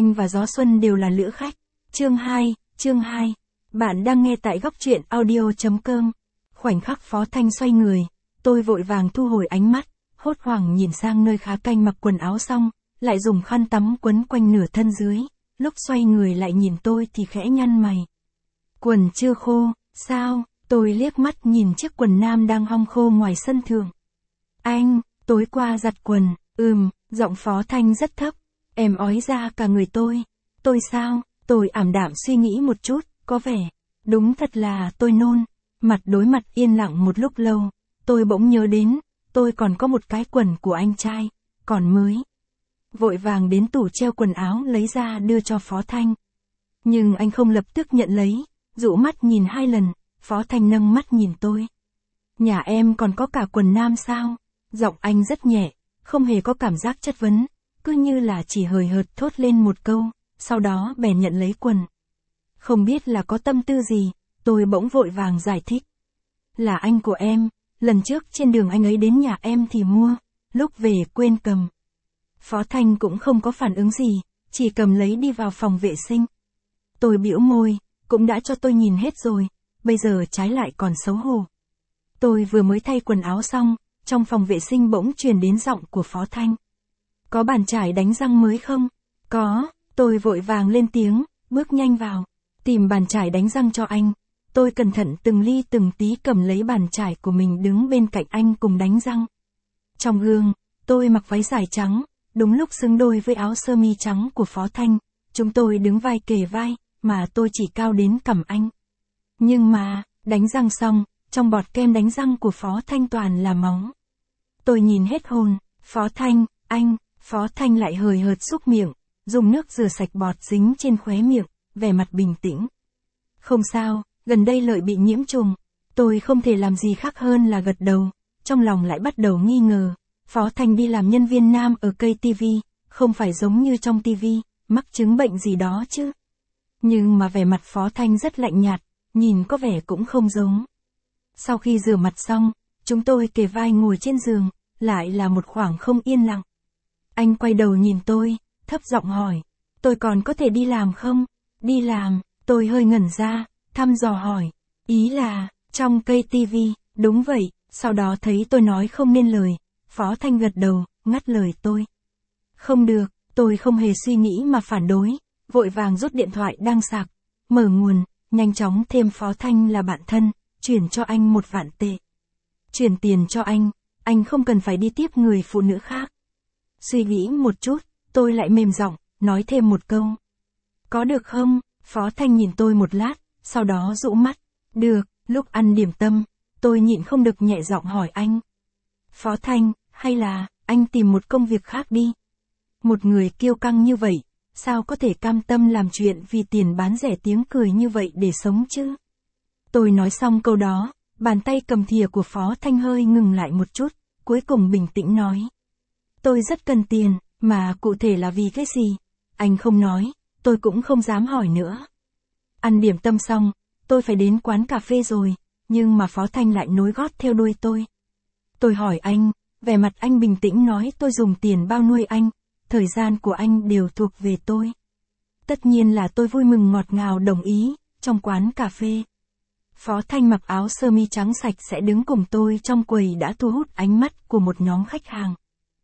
Anh và Gió Xuân đều là lữ khách. Chương 2. Bạn đang nghe tại góc truyện audio.com. Khoảnh khắc Phó Thanh xoay người, tôi vội vàng thu hồi ánh mắt, hốt hoảng nhìn sang nơi Khá Canh mặc quần áo xong, lại dùng khăn tắm quấn quanh nửa thân dưới, lúc xoay người lại nhìn tôi thì khẽ nhăn mày. Quần chưa khô, sao? Tôi liếc mắt nhìn chiếc quần nam đang hong khô ngoài sân thượng. Anh, tối qua giặt quần, giọng Phó Thanh rất thấp, em ói ra cả người tôi. Tôi sao? Tôi ảm đạm suy nghĩ một chút, có vẻ, đúng thật là tôi nôn. Mặt đối mặt yên lặng một lúc lâu, tôi bỗng nhớ đến, tôi còn có một cái quần của anh trai, còn mới. Vội vàng đến tủ treo quần áo lấy ra đưa cho Phó Thanh. Nhưng anh không lập tức nhận lấy, dụ mắt nhìn 2 lần, Phó Thanh nâng mắt nhìn tôi. Nhà em còn có cả quần nam sao? Giọng anh rất nhẹ, không hề có cảm giác chất vấn, cứ như là chỉ hời hợt thốt lên một câu, sau đó bèn nhận lấy quần. Không biết là có tâm tư gì, tôi bỗng vội vàng giải thích. Là anh của em, lần trước trên đường anh ấy đến nhà em thì mua, lúc về quên cầm. Phó Thanh cũng không có phản ứng gì, chỉ cầm lấy đi vào phòng vệ sinh. Tôi bĩu môi, cũng đã cho tôi nhìn hết rồi, bây giờ trái lại còn xấu hổ. Tôi vừa mới thay quần áo xong, trong phòng vệ sinh bỗng truyền đến giọng của Phó Thanh. Có bàn chải đánh răng mới không? Có, tôi vội vàng lên tiếng, bước nhanh vào, tìm bàn chải đánh răng cho anh. Tôi cẩn thận từng ly từng tí cầm lấy bàn chải của mình đứng bên cạnh anh cùng đánh răng. Trong gương, tôi mặc váy dài trắng, đúng lúc xứng đôi với áo sơ mi trắng của Phó Thanh. Chúng tôi đứng vai kề vai, mà tôi chỉ cao đến cằm anh. Nhưng mà, đánh răng xong, trong bọt kem đánh răng của Phó Thanh toàn là máu. Tôi nhìn hết hồn, Phó Thanh, anh, Phó Thanh lại hời hợt xúc miệng, dùng nước rửa sạch bọt dính trên khóe miệng, vẻ mặt bình tĩnh. Không sao, gần đây Lợi bị nhiễm trùng. Tôi không thể làm gì khác hơn là gật đầu, trong lòng lại bắt đầu nghi ngờ. Phó Thanh đi làm nhân viên nam ở cây TV, không phải giống như trong TV, mắc chứng bệnh gì đó chứ. Nhưng mà vẻ mặt Phó Thanh rất lạnh nhạt, nhìn có vẻ cũng không giống. Sau khi rửa mặt xong, chúng tôi kề vai ngồi trên giường, lại là một khoảng không yên lặng. Anh quay đầu nhìn tôi, thấp giọng hỏi, tôi còn có thể đi làm không? Đi làm, tôi hơi ngẩn ra, thăm dò hỏi, ý là, trong cây TV, đúng vậy, sau đó thấy tôi nói không nên lời, Phó Thanh gật đầu, ngắt lời tôi. Không được, tôi không hề suy nghĩ mà phản đối, vội vàng rút điện thoại đang sạc, mở nguồn, nhanh chóng thêm Phó Thanh là bạn thân, chuyển cho anh 1 vạn tệ. Chuyển tiền cho anh không cần phải đi tiếp người phụ nữ khác. Suy nghĩ một chút, tôi lại mềm giọng, nói thêm một câu. Có được không? Phó Thanh nhìn tôi một lát, sau đó dụ mắt. Được, lúc ăn điểm tâm, tôi nhịn không được nhẹ giọng hỏi anh. Phó Thanh, hay là, anh tìm một công việc khác đi. Một người kiêu căng như vậy, sao có thể cam tâm làm chuyện vì tiền bán rẻ tiếng cười như vậy để sống chứ? Tôi nói xong câu đó, bàn tay cầm thìa của Phó Thanh hơi ngừng lại một chút, cuối cùng bình tĩnh nói. Tôi rất cần tiền, mà cụ thể là vì cái gì? Anh không nói, tôi cũng không dám hỏi nữa. Ăn điểm tâm xong, tôi phải đến quán cà phê rồi, nhưng mà Phó Thanh lại nối gót theo đuôi tôi. Tôi hỏi anh, vẻ mặt anh bình tĩnh nói tôi dùng tiền bao nuôi anh, thời gian của anh đều thuộc về tôi. Tất nhiên là tôi vui mừng ngọt ngào đồng ý, trong quán cà phê. Phó Thanh mặc áo sơ mi trắng sạch sẽ đứng cùng tôi trong quầy đã thu hút ánh mắt của một nhóm khách hàng.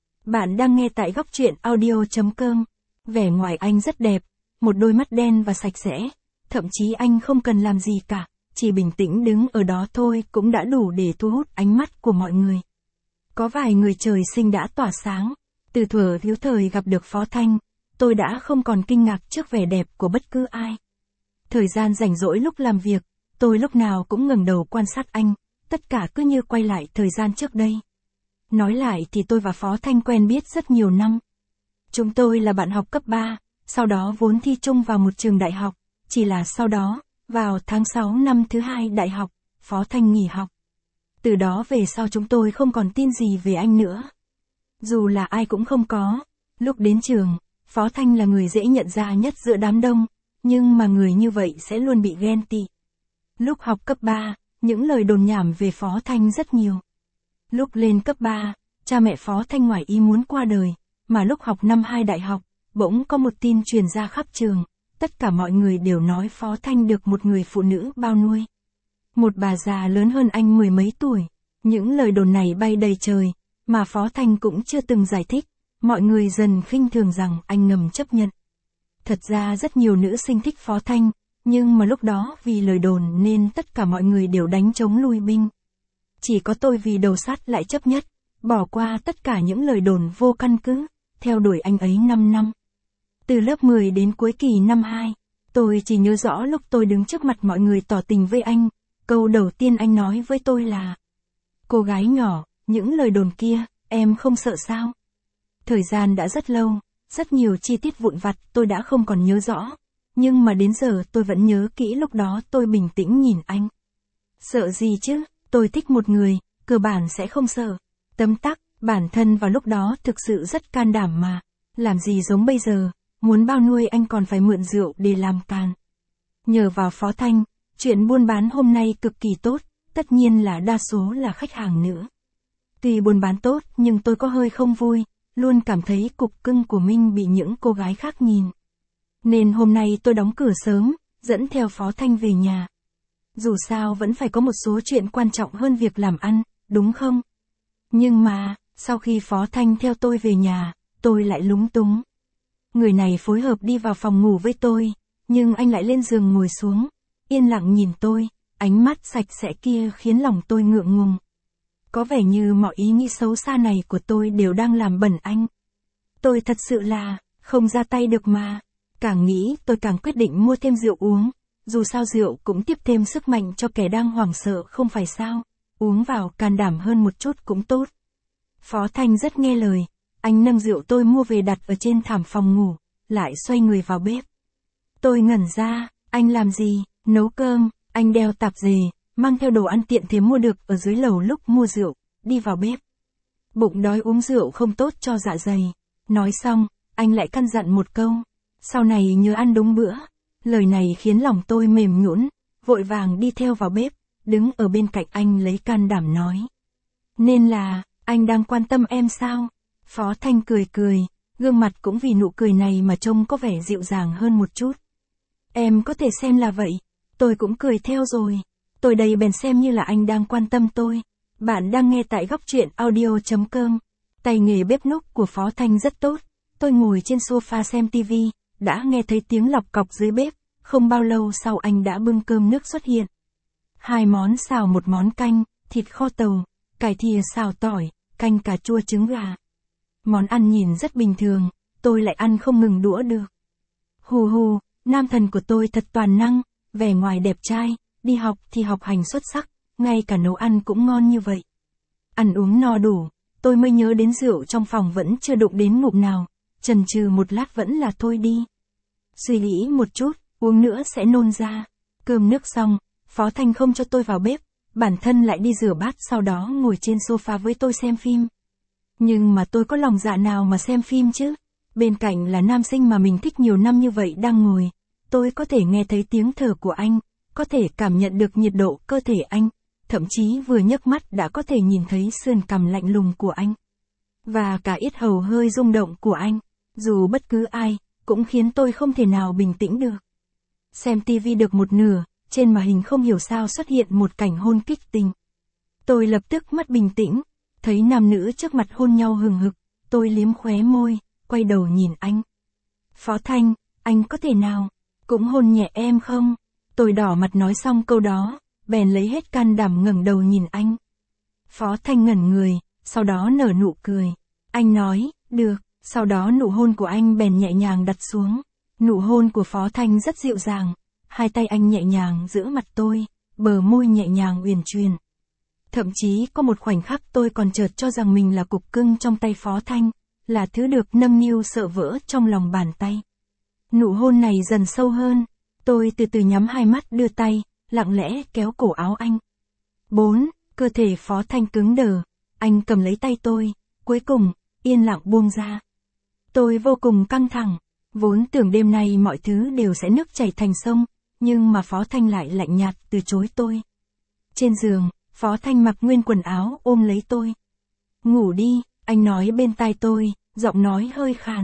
Bạn đang nghe tại góc truyện audio.com. Vẻ ngoài anh rất đẹp, một đôi mắt đen và sạch sẽ, thậm chí anh không cần làm gì cả, chỉ bình tĩnh đứng ở đó thôi cũng đã đủ để thu hút ánh mắt của mọi người. Có vài người trời sinh đã tỏa sáng, từ thuở thiếu thời gặp được Phó Thanh, tôi đã không còn kinh ngạc trước vẻ đẹp của bất cứ ai. Thời gian rảnh rỗi lúc làm việc, tôi lúc nào cũng ngẩng đầu quan sát anh, tất cả cứ như quay lại thời gian trước đây. Nói lại thì tôi và Phó Thanh quen biết rất nhiều năm. Chúng tôi là bạn học cấp 3, sau đó vốn thi chung vào một trường đại học, chỉ là sau đó, vào tháng 6 năm thứ 2 đại học, Phó Thanh nghỉ học. Từ đó về sau chúng tôi không còn tin gì về anh nữa. Dù là ai cũng không có, lúc đến trường, Phó Thanh là người dễ nhận ra nhất giữa đám đông, nhưng mà người như vậy sẽ luôn bị ghen tị. Lúc học cấp 3, những lời đồn nhảm về Phó Thanh rất nhiều. Lúc lên cấp 3, cha mẹ Phó Thanh ngoài ý muốn qua đời, mà lúc học năm 2 đại học, bỗng có một tin truyền ra khắp trường, tất cả mọi người đều nói Phó Thanh được một người phụ nữ bao nuôi. Một bà già lớn hơn anh mười mấy tuổi. Những lời đồn này bay đầy trời, mà Phó Thanh cũng chưa từng giải thích, mọi người dần khinh thường rằng anh ngầm chấp nhận. Thật ra rất nhiều nữ sinh thích Phó Thanh, nhưng mà lúc đó vì lời đồn nên tất cả mọi người đều đánh trống lui binh. Chỉ có tôi vì đầu sắt lại chấp nhất, bỏ qua tất cả những lời đồn vô căn cứ, theo đuổi anh ấy 5 năm. Từ lớp 10 đến cuối kỳ năm 2, tôi chỉ nhớ rõ lúc tôi đứng trước mặt mọi người tỏ tình với anh, câu đầu tiên anh nói với tôi là: "Cô gái nhỏ, những lời đồn kia, em không sợ sao?" Thời gian đã rất lâu, rất nhiều chi tiết vụn vặt tôi đã không còn nhớ rõ, nhưng mà đến giờ tôi vẫn nhớ kỹ lúc đó tôi bình tĩnh nhìn anh. Sợ gì chứ, tôi thích một người, cơ bản sẽ không sợ. Tấm tắc, bản thân vào lúc đó thực sự rất can đảm mà, làm gì giống bây giờ, muốn bao nuôi anh còn phải mượn rượu để làm càn. Nhờ vào Phó Thanh, chuyện buôn bán hôm nay cực kỳ tốt, tất nhiên là đa số là khách hàng nữ. Tuy buôn bán tốt nhưng tôi có hơi không vui, luôn cảm thấy cục cưng của mình bị những cô gái khác nhìn. Nên hôm nay tôi đóng cửa sớm, dẫn theo Phó Thanh về nhà. Dù sao vẫn phải có một số chuyện quan trọng hơn việc làm ăn, đúng không? Nhưng mà, sau khi Phó Thanh theo tôi về nhà, tôi lại lúng túng. Người này phối hợp đi vào phòng ngủ với tôi, nhưng anh lại lên giường ngồi xuống, yên lặng nhìn tôi, ánh mắt sạch sẽ kia khiến lòng tôi ngượng ngùng. Có vẻ như mọi ý nghĩ xấu xa này của tôi đều đang làm bẩn anh. Tôi thật sự là, không ra tay được mà. Càng nghĩ tôi càng quyết định mua thêm rượu uống. Dù sao rượu cũng tiếp thêm sức mạnh cho kẻ đang hoảng sợ không phải sao. Uống vào can đảm hơn một chút cũng tốt. Phó Thanh rất nghe lời. Anh nâng rượu tôi mua về đặt ở trên thảm phòng ngủ, lại xoay người vào bếp. Tôi ngẩn ra, anh làm gì? Nấu cơm. Anh đeo tạp dề, mang theo đồ ăn tiện thể mua được ở dưới lầu lúc mua rượu, đi vào bếp. Bụng đói uống rượu không tốt cho dạ dày. Nói xong, anh lại căn dặn một câu: "Sau này nhớ ăn đúng bữa." Lời này khiến lòng tôi mềm nhũn, vội vàng đi theo vào bếp, đứng ở bên cạnh anh lấy can đảm nói: "Nên là, anh đang quan tâm em sao?" Phó Thanh cười cười, gương mặt cũng vì nụ cười này mà trông có vẻ dịu dàng hơn một chút. "Em có thể xem là vậy." Tôi cũng cười theo rồi. Tôi đây bèn xem như là anh đang quan tâm tôi. Bạn đang nghe tại góc truyện audio.com. Tay nghề bếp núc của Phó Thanh rất tốt. Tôi ngồi trên sofa xem TV, đã nghe thấy tiếng lọc cọc dưới bếp. Không bao lâu sau anh đã bưng cơm nước xuất hiện. 2 món xào, một món canh, thịt kho tàu, cải thìa xào tỏi, canh cà chua trứng gà. Món ăn nhìn rất bình thường, tôi lại ăn không ngừng đũa được. Hù hù, nam thần của tôi thật toàn năng, vẻ ngoài đẹp trai, đi học thì học hành xuất sắc, ngay cả nấu ăn cũng ngon như vậy. Ăn uống no đủ, tôi mới nhớ đến rượu trong phòng vẫn chưa đụng đến ngụm nào, chần chừ một lát vẫn là thôi đi. Suy nghĩ một chút, uống nữa sẽ nôn ra. Cơm nước xong, Phó Thanh không cho tôi vào bếp, bản thân lại đi rửa bát sau đó ngồi trên sofa với tôi xem phim. Nhưng mà tôi có lòng dạ nào mà xem phim chứ? Bên cạnh là nam sinh mà mình thích nhiều năm như vậy đang ngồi. Tôi có thể nghe thấy tiếng thở của anh, có thể cảm nhận được nhiệt độ cơ thể anh, thậm chí vừa nhấc mắt đã có thể nhìn thấy sườn cằm lạnh lùng của anh. Và cả yết hầu hơi rung động của anh, dù bất cứ ai, cũng khiến tôi không thể nào bình tĩnh được. Xem TV được một nửa, trên màn hình không hiểu sao xuất hiện một cảnh hôn kích tình. Tôi lập tức mất bình tĩnh, thấy nam nữ trước mặt hôn nhau hừng hực, tôi liếm khóe môi, quay đầu nhìn anh. "Phó Thanh, anh có thể nào cũng hôn nhẹ em không?" Tôi đỏ mặt nói xong câu đó, bèn lấy hết can đảm ngẩng đầu nhìn anh. Phó Thanh ngẩn người, sau đó nở nụ cười. Anh nói, "Được." Sau đó nụ hôn của anh bèn nhẹ nhàng đặt xuống. Nụ hôn của Phó Thanh rất dịu dàng, hai tay anh nhẹ nhàng giữ mặt tôi, bờ môi nhẹ nhàng uyển chuyển. Thậm chí có một khoảnh khắc tôi còn chợt cho rằng mình là cục cưng trong tay Phó Thanh, là thứ được nâng niu sợ vỡ trong lòng bàn tay. Nụ hôn này dần sâu hơn, tôi từ từ nhắm hai mắt đưa tay, lặng lẽ kéo cổ áo anh. 4. Cơ thể Phó Thanh cứng đờ, anh cầm lấy tay tôi, cuối cùng, yên lặng buông ra. Tôi vô cùng căng thẳng, vốn tưởng đêm nay mọi thứ đều sẽ nước chảy thành sông, nhưng mà Phó Thanh lại lạnh nhạt từ chối tôi. Trên giường, Phó Thanh mặc nguyên quần áo ôm lấy tôi. "Ngủ đi," anh nói bên tai tôi, giọng nói hơi khàn.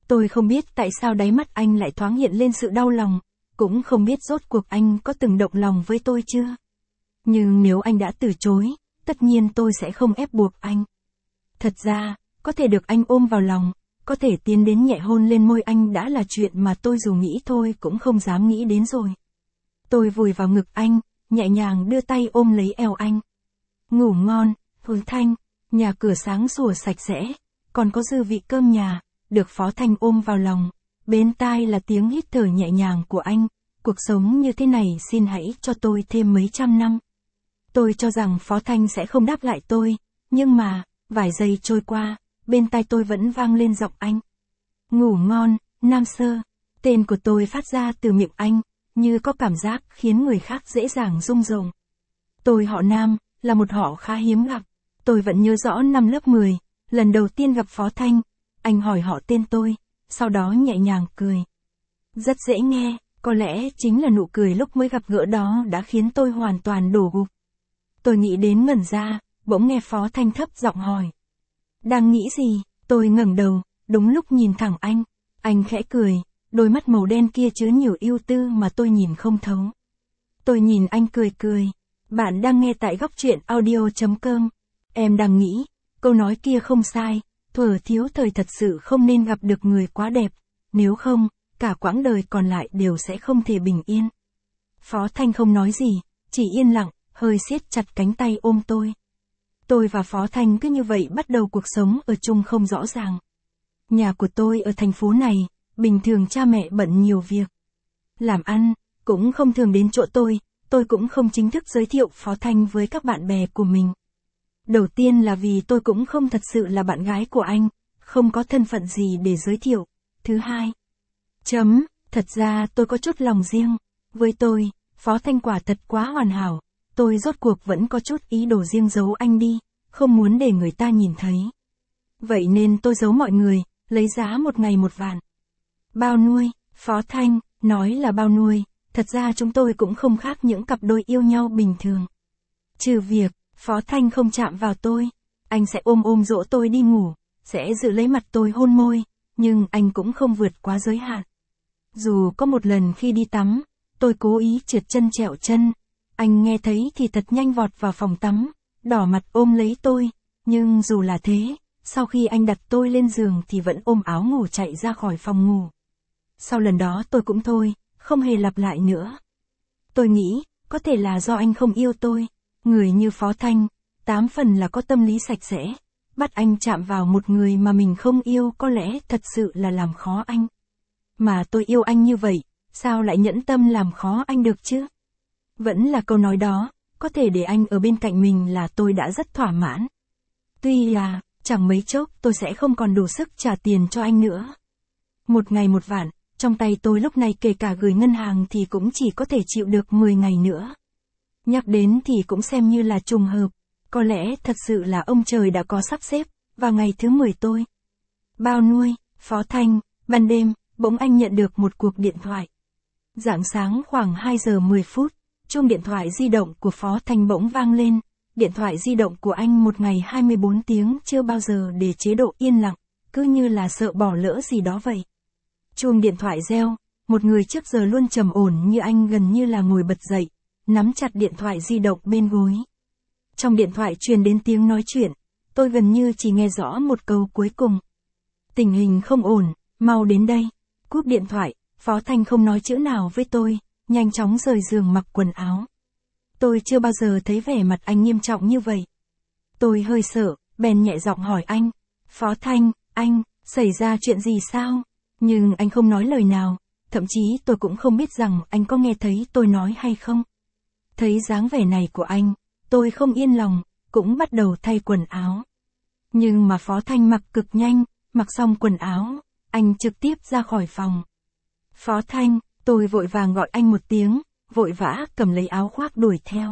Tôi không biết tại sao đáy mắt anh lại thoáng hiện lên sự đau lòng, cũng không biết rốt cuộc anh có từng động lòng với tôi chưa. Nhưng nếu anh đã từ chối, tất nhiên tôi sẽ không ép buộc anh. Thật ra, có thể được anh ôm vào lòng, có thể tiến đến nhẹ hôn lên môi anh đã là chuyện mà tôi dù nghĩ thôi cũng không dám nghĩ đến rồi. Tôi vùi vào ngực anh, nhẹ nhàng đưa tay ôm lấy eo anh. Ngủ ngon, Phó Thanh, nhà cửa sáng sủa sạch sẽ, còn có dư vị cơm nhà, được Phó Thanh ôm vào lòng. Bên tai là tiếng hít thở nhẹ nhàng của anh, cuộc sống như thế này xin hãy cho tôi thêm mấy trăm năm. Tôi cho rằng Phó Thanh sẽ không đáp lại tôi, nhưng mà, vài giây trôi qua, bên tai tôi vẫn vang lên giọng anh. Ngủ ngon, Nam Sơ, tên của tôi phát ra từ miệng anh, như có cảm giác khiến người khác dễ dàng rung động. Tôi họ Nam, là một họ khá hiếm gặp. Tôi vẫn nhớ rõ năm lớp 10, lần đầu tiên gặp Phó Thanh, anh hỏi họ tên tôi, sau đó nhẹ nhàng cười. Rất dễ nghe, có lẽ chính là nụ cười lúc mới gặp gỡ đó đã khiến tôi hoàn toàn đổ gục. Tôi nghĩ đến ngẩn ra, bỗng nghe Phó Thanh thấp giọng hỏi. Đang nghĩ gì? Tôi ngẩng đầu, đúng lúc nhìn thẳng anh khẽ cười, đôi mắt màu đen kia chứa nhiều ưu tư mà tôi nhìn không thấu. Tôi nhìn anh cười cười. Bạn đang nghe tại góc truyện audio.com. Em đang nghĩ, câu nói kia không sai, thuở thiếu thời thật sự không nên gặp được người quá đẹp, nếu không, cả quãng đời còn lại đều sẽ không thể bình yên. Phó Thanh không nói gì, chỉ yên lặng, hơi siết chặt cánh tay ôm tôi. Tôi và Phó Thanh cứ như vậy bắt đầu cuộc sống ở chung không rõ ràng. Nhà của tôi ở thành phố này, bình thường cha mẹ bận nhiều việc. Làm ăn, cũng không thường đến chỗ tôi cũng không chính thức giới thiệu Phó Thanh với các bạn bè của mình. Đầu tiên là vì tôi cũng không thật sự là bạn gái của anh, không có thân phận gì để giới thiệu. Thứ hai, thật ra tôi có chút lòng riêng. Với tôi, Phó Thanh quả thật quá hoàn hảo, tôi rốt cuộc vẫn có chút ý đồ riêng giấu anh đi, không muốn để người ta nhìn thấy. Vậy nên tôi giấu mọi người, lấy giá một ngày một vạn. Bao nuôi, Phó Thanh, nói là bao nuôi, thật ra chúng tôi cũng không khác những cặp đôi yêu nhau bình thường. Trừ việc, Phó Thanh không chạm vào tôi, anh sẽ ôm dỗ tôi đi ngủ, sẽ giữ lấy mặt tôi hôn môi, nhưng anh cũng không vượt quá giới hạn. Dù có một lần khi đi tắm, tôi cố ý trượt chân trẹo chân, anh nghe thấy thì thật nhanh vọt vào phòng tắm, đỏ mặt ôm lấy tôi, nhưng dù là thế, sau khi anh đặt tôi lên giường thì vẫn ôm áo ngủ chạy ra khỏi phòng ngủ. Sau lần đó tôi cũng thôi, không hề lặp lại nữa. Tôi nghĩ, có thể là do anh không yêu tôi, người như Phó Thanh, 8 phần là có tâm lý sạch sẽ, bắt anh chạm vào một người mà mình không yêu có lẽ thật sự là làm khó anh. Mà tôi yêu anh như vậy, sao lại nhẫn tâm làm khó anh được chứ? Vẫn là câu nói đó, có thể để anh ở bên cạnh mình là tôi đã rất thỏa mãn. Tuy là, chẳng mấy chốc tôi sẽ không còn đủ sức trả tiền cho anh nữa. Một ngày một vạn, trong tay tôi lúc này kể cả gửi ngân hàng thì cũng chỉ có thể chịu được 10 ngày nữa. Nhắc đến thì cũng xem như là trùng hợp, có lẽ thật sự là ông trời đã có sắp xếp, vào ngày thứ 10 tôi. Bao nuôi, Phó Thanh, ban đêm, bỗng anh nhận được một cuộc điện thoại. Rạng sáng khoảng 2 giờ 10 phút, chuông điện thoại di động của Phó Thanh bỗng vang lên. Điện thoại di động của anh một ngày 24 tiếng chưa bao giờ để chế độ yên lặng, cứ như là sợ bỏ lỡ gì đó vậy. Chuông điện thoại reo, một người trước giờ luôn trầm ổn như anh gần như là ngồi bật dậy, nắm chặt điện thoại di động bên gối. Trong điện thoại truyền đến tiếng nói chuyện, tôi gần như chỉ nghe rõ một câu cuối cùng. Tình hình không ổn, mau đến đây. Cúp điện thoại, Phó Thanh không nói chữ nào với tôi, nhanh chóng rời giường mặc quần áo. Tôi chưa bao giờ thấy vẻ mặt anh nghiêm trọng như vậy. Tôi hơi sợ, bèn nhẹ giọng hỏi anh. Phó Thanh, anh, xảy ra chuyện gì sao? Nhưng anh không nói lời nào, thậm chí tôi cũng không biết rằng anh có nghe thấy tôi nói hay không. Thấy dáng vẻ này của anh, tôi không yên lòng, cũng bắt đầu thay quần áo. Nhưng mà Phó Thanh mặc cực nhanh, mặc xong quần áo, anh trực tiếp ra khỏi phòng. Phó Thanh, tôi vội vàng gọi anh một tiếng, vội vã cầm lấy áo khoác đuổi theo.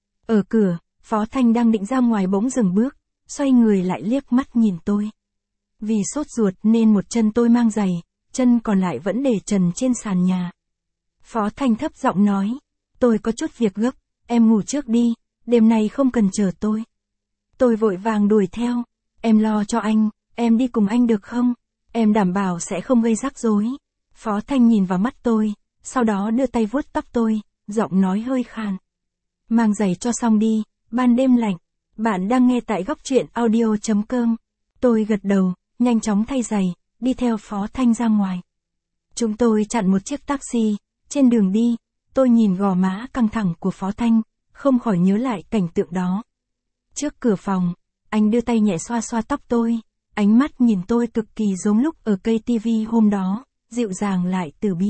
Ở cửa, Phó Thanh đang định ra ngoài bỗng dừng bước, xoay người lại liếc mắt nhìn tôi. Vì sốt ruột nên một chân tôi mang giày, chân còn lại vẫn để trần trên sàn nhà. Phó Thanh thấp giọng nói, tôi có chút việc gấp, em ngủ trước đi, đêm nay không cần chờ tôi. Tôi vội vàng đuổi theo, em lo cho anh, em đi cùng anh được không? Em đảm bảo sẽ không gây rắc rối. Phó Thanh nhìn vào mắt tôi, sau đó đưa tay vuốt tóc tôi, giọng nói hơi khàn. Mang giày cho xong đi, ban đêm lạnh. Bạn đang nghe tại góc truyện audio.com. Tôi gật đầu, nhanh chóng thay giày, đi theo Phó Thanh ra ngoài. Chúng tôi chặn một chiếc taxi, trên đường đi, tôi nhìn gò má căng thẳng của Phó Thanh, không khỏi nhớ lại cảnh tượng đó. Trước cửa phòng, anh đưa tay nhẹ xoa xoa tóc tôi, ánh mắt nhìn tôi cực kỳ giống lúc ở cây TV hôm đó, dịu dàng lại từ bi.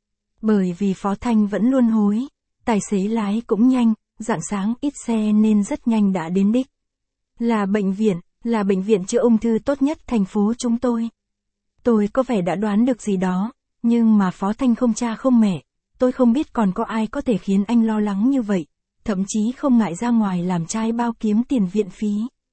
Bởi vì Phó Thanh vẫn luôn hối, tài xế lái cũng nhanh, rạng sáng ít xe nên rất nhanh đã đến đích. Là bệnh viện chữa ung thư tốt nhất thành phố chúng tôi. Tôi có vẻ đã đoán được gì đó, nhưng mà Phó Thanh không cha không mẹ, tôi không biết còn có ai có thể khiến anh lo lắng như vậy, thậm chí không ngại ra ngoài làm trai bao kiếm tiền viện phí.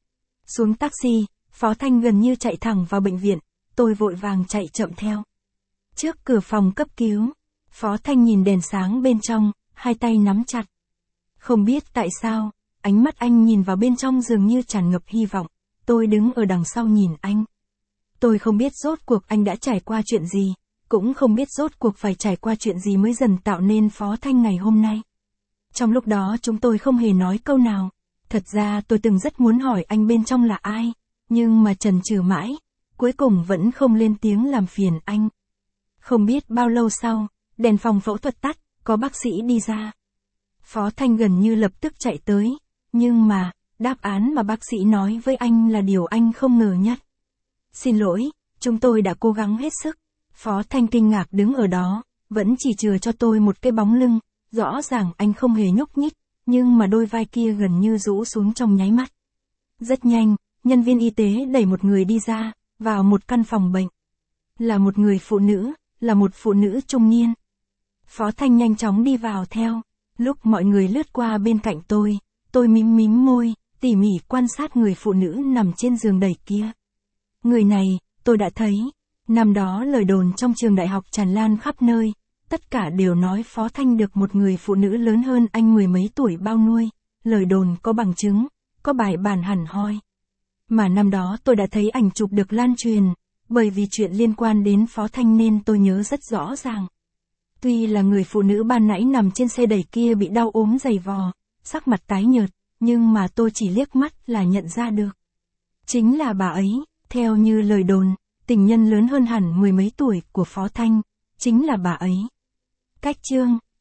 Xuống taxi, Phó Thanh gần như chạy thẳng vào bệnh viện, tôi vội vàng chạy chậm theo. Trước cửa phòng cấp cứu, Phó Thanh nhìn đèn sáng bên trong, hai tay nắm chặt. Không biết tại sao, ánh mắt anh nhìn vào bên trong dường như tràn ngập hy vọng, tôi đứng ở đằng sau nhìn anh. Tôi không biết rốt cuộc anh đã trải qua chuyện gì, cũng không biết rốt cuộc phải trải qua chuyện gì mới dần tạo nên Phó Thanh ngày hôm nay. Trong lúc đó chúng tôi không hề nói câu nào, thật ra tôi từng rất muốn hỏi anh bên trong là ai, nhưng mà chần chừ mãi, cuối cùng vẫn không lên tiếng làm phiền anh. Không biết bao lâu sau, đèn phòng phẫu thuật tắt, có bác sĩ đi ra. Phó Thanh gần như lập tức chạy tới, nhưng mà, đáp án mà bác sĩ nói với anh là điều anh không ngờ nhất. Xin lỗi, chúng tôi đã cố gắng hết sức. Phó Thanh kinh ngạc đứng ở đó, vẫn chỉ chừa cho tôi một cái bóng lưng, rõ ràng anh không hề nhúc nhích, nhưng mà đôi vai kia gần như rũ xuống trong nháy mắt. Rất nhanh, nhân viên y tế đẩy một người đi ra, vào một căn phòng bệnh. Là một người phụ nữ, là một phụ nữ trung niên. Phó Thanh nhanh chóng đi vào theo, lúc mọi người lướt qua bên cạnh tôi mím môi, tỉ mỉ quan sát người phụ nữ nằm trên giường đẩy kia. Người này, tôi đã thấy. Năm đó lời đồn trong trường đại học tràn lan khắp nơi, tất cả đều nói Phó Thanh được một người phụ nữ lớn hơn anh mười mấy tuổi bao nuôi, lời đồn có bằng chứng, có bài bản hẳn hoi. Mà năm đó tôi đã thấy ảnh chụp được lan truyền, bởi vì chuyện liên quan đến Phó Thanh nên tôi nhớ rất rõ ràng. Tuy là người phụ nữ ban nãy nằm trên xe đẩy kia bị đau ốm dày vò, sắc mặt tái nhợt, nhưng mà tôi chỉ liếc mắt là nhận ra được. Chính là bà ấy, theo như lời đồn, tình nhân lớn hơn hẳn mười mấy tuổi của Phó Thanh, chính là bà ấy. Cách chương